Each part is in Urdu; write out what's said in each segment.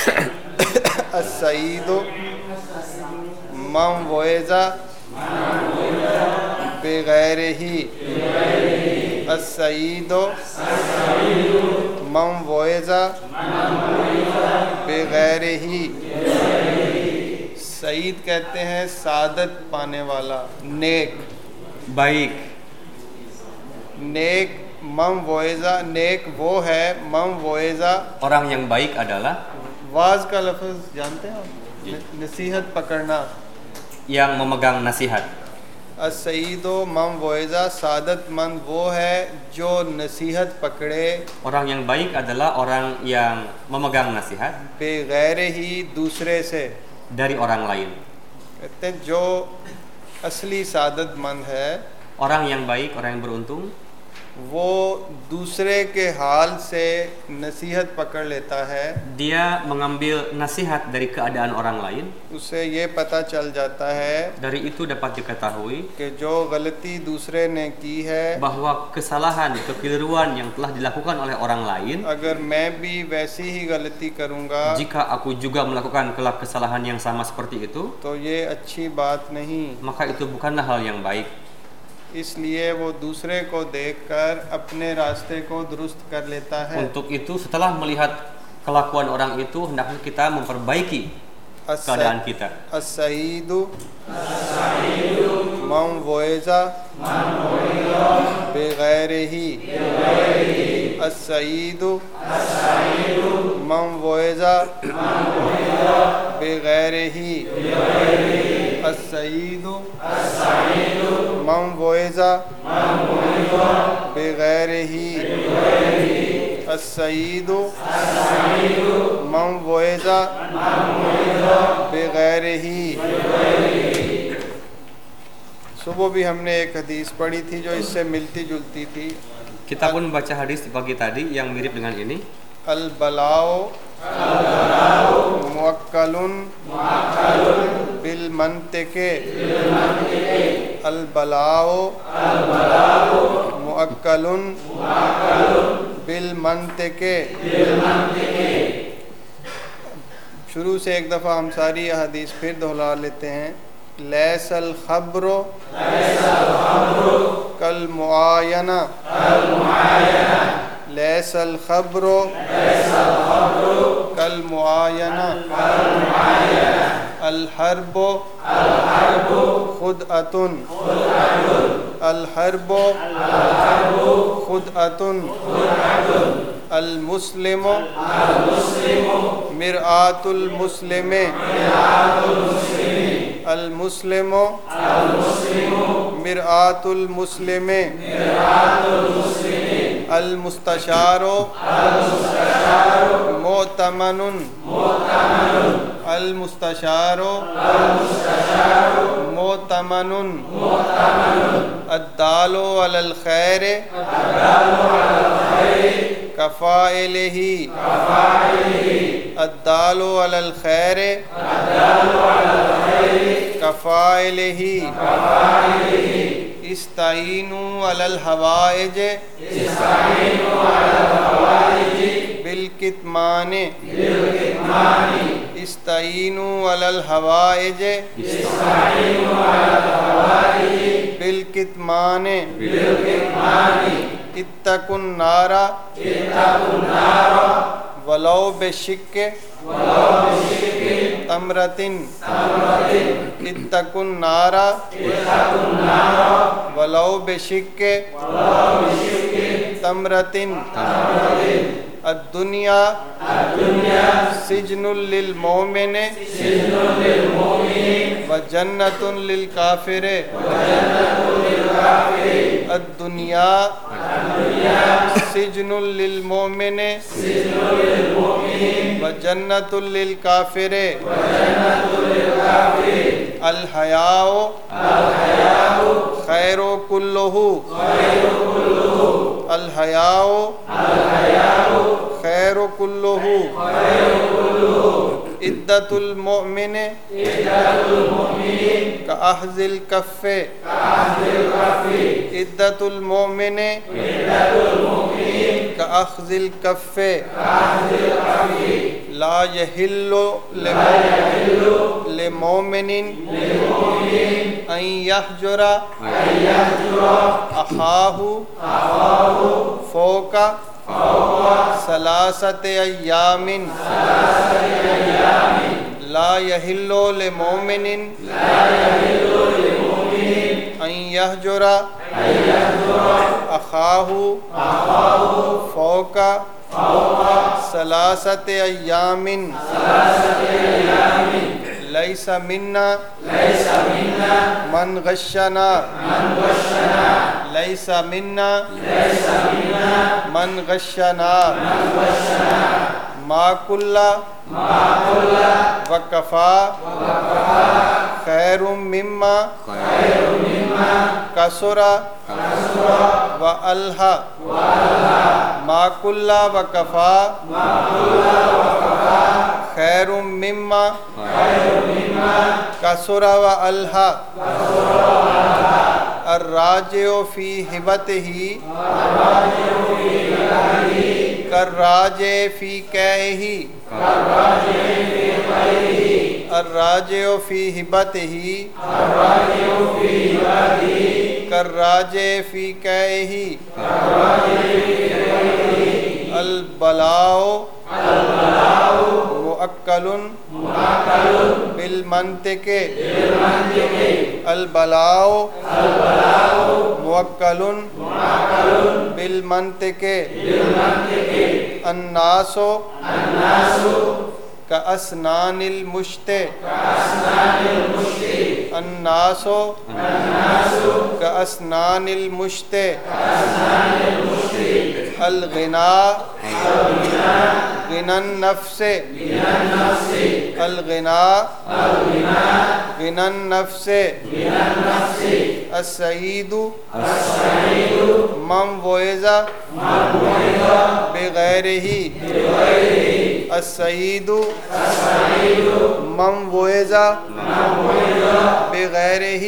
السعید من وعظ بغیرہ السعید من وعظ بغیرہ. سعید کہتے ہیں سعادت پانے والا، نیک، baik. نیک. من وعظہ، نیک وہ ہے، من وعظہ. Orang yang baik adalah واز کا لفظ جانتے ہیں آپ؟ نصیحت پکڑنا. yang memegang nasihat. السعید من وعظہ، سعادت مند وہ ہے جو نصیحت پکڑے. Orang yang baik adalah orang yang memegang nasihat بغیر ہی، دوسرے سے. dari orang lain. کہتے ہیں جو اصلی سعادت مند ہے Orang yang baik, orang yang beruntung, وہ دوسرے کے حال سے نصیحت پکڑ لیتا ہے. dia mengambil nasihat dari keadaan orang lain. اسے یہ پتہ چل جاتا ہے Dari itu dapat diketahui کہ جو غلطی دوسرے نے کی ہے، bahwa kesalahan, kekeliruan yang telah dilakukan oleh orang lain, اگر میں بھی ویسی ہی غلطی کروں گا jika aku juga melakukan kelak kesalahan yang sama seperti itu, تو یہ اچھی بات نہیں. maka itu bukanlah hal yang baik. اس لیے وہ دوسرے کو دیکھ کر اپنے راستے کو درست کر لیتا ہے. Untuk itu setelah melihat kelakuan orang itu, hendaknya kita memperbaiki keadaan kita. السعید من وعظ بغیرہ السعید من وعظ بغیرہ السعید من وعظ بغیرہ السعید من وعظ بغیرہ. صبح بھی ہم نے ایک حدیث پڑھی تھی جو اس سے ملتی جلتی تھی. Kita pun baca hadis di pagi tadi yang mirip dengan ini. البلاء موکل بالمنطق. البلاء موکل بالمنطق. شروع سے ایک دفعہ ہم ساری حدیث پھر دہرا لیتے ہیں. لیس الخبر کالمعاینہ. لیس الخبر کالمعاینہ. الحرب خدعۃ. الحرب خدعۃ. المسلم مرآۃ المسلم. المسلم مرآۃ المسلم. المستشار مؤتمن. المستشار مؤتمن. الدال علی الخیر کفاعلہ. الدال علی الخیر کفاعلہ. استعینوا علی الحوائج بالکتمان. استعینوا علی الحوائج بالکتمان. اتقوا النار ولو بشق تمرۃ. اتقوا النار ولو بشق تمرۃ. الدنیا سجن للمؤمن وجنۃ للکافر. الدنیا سجن للمؤمن وجنۃ للکافر. الحیاء خیر کلہ. الحیاء خیر کلہ. عدۃ المؤمن کأخذ الکف. عدۃ المؤمن کأخذ الکف. لا يحل لمؤمن أن يهجر أخاه فوق 3 أيام لا يحل لمؤمن أن يهجر أخاه فوق 3 أيام ليس منا من غشنا ليس منا من غشنا ما كل وكفى خير مما كسر وألهى ما كل وكفى خير مما كسر وألهى الراجع في هبته كالراجع في كائه الراجع في هبته كالراجع في كائه البلاء مؤکل بالمنطق البلاء مؤکل بالمنطق الناس كأسنان المشط الناس كأسنان المشط الغنى غنى النفس الغنى غنى النفس السعيد من وعظ بغيره السعيد من وعظ بغیرہ.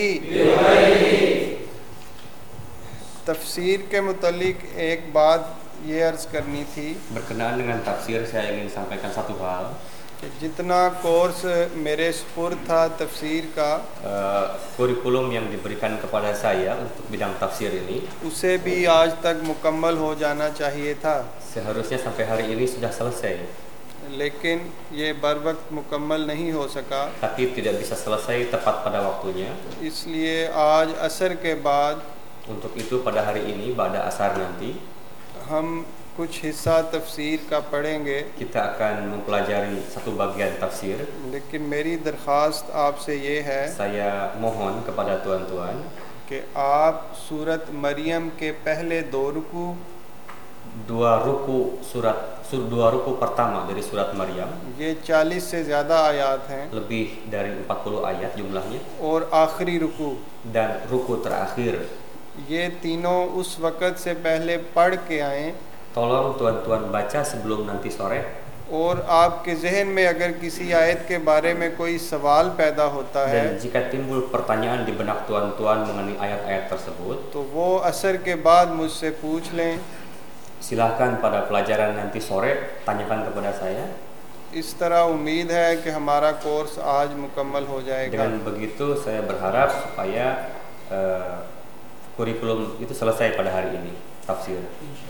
تفسیر کے متعلق ایک بات یہ عرض کرنی تھی. Berkenaan dengan tafsir saya ingin sampaikan satu hal. کہ جتنا کورس میرے سپرد تھا تفسیر کا kurikulum yang diberikan kepada saya untuk bidang tafsir ini اسے بھی آج تک مکمل ہو جانا چاہیے تھا. seharusnya sampai hari ini sudah selesai. لیکن یہ بر وقت مکمل نہیں ہو سکا. Tapi tidak bisa selesai tepat pada waktunya. اس لیے آج عصر کے بعد Untuk itu pada hari ini pada asar nanti ہم کچھ حصہ تفسیر کا پڑھیں گے. kita akan mempelajari satu bagian tafsir. لیکن میری درخواست آپ سے یہ ہے Saya mohon kepada tuan-tuan کہ آپ سورت مریم کے پہلے 2 رکوع dua ruku pertama dari surat Maryam, یہ 40 سے زیادہ آیات ہیں, lebih dari 40 ayat jumlahnya, اور آخری رکوع, dan ruku terakhir. یہ تینوں اس وقت سے پہلے پڑھ کے آئیں. Tolong tuan-tuan baca sebelum nanti sore. اور آپ کے ذہن میں اگر کسی آیت کے بارے میں کوئی سوال پیدا ہوتا ہے Dan jika timbul pertanyaan di benak tuan-tuan mengenai ayat-ayat tersebut, تو وہ عصر کے بعد مجھ سے پوچھ لیں. silakan pada pelajaran nanti sore tanyakan kepada saya. اس طرح امید ہے کہ ہمارا کورس آج مکمل ہو جائے گا. Dengan begitu saya berharap supaya kurikulum itu selesai pada hari ini, tafsir.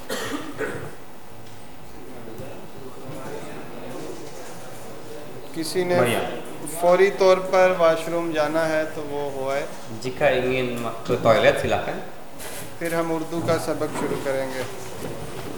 کسی نے فوری طور پر واش روم جانا ہے تو وہ ہوئے. Jika ingin ke toilet silakan. پھر ہم اردو کا سبق شروع کریں گے.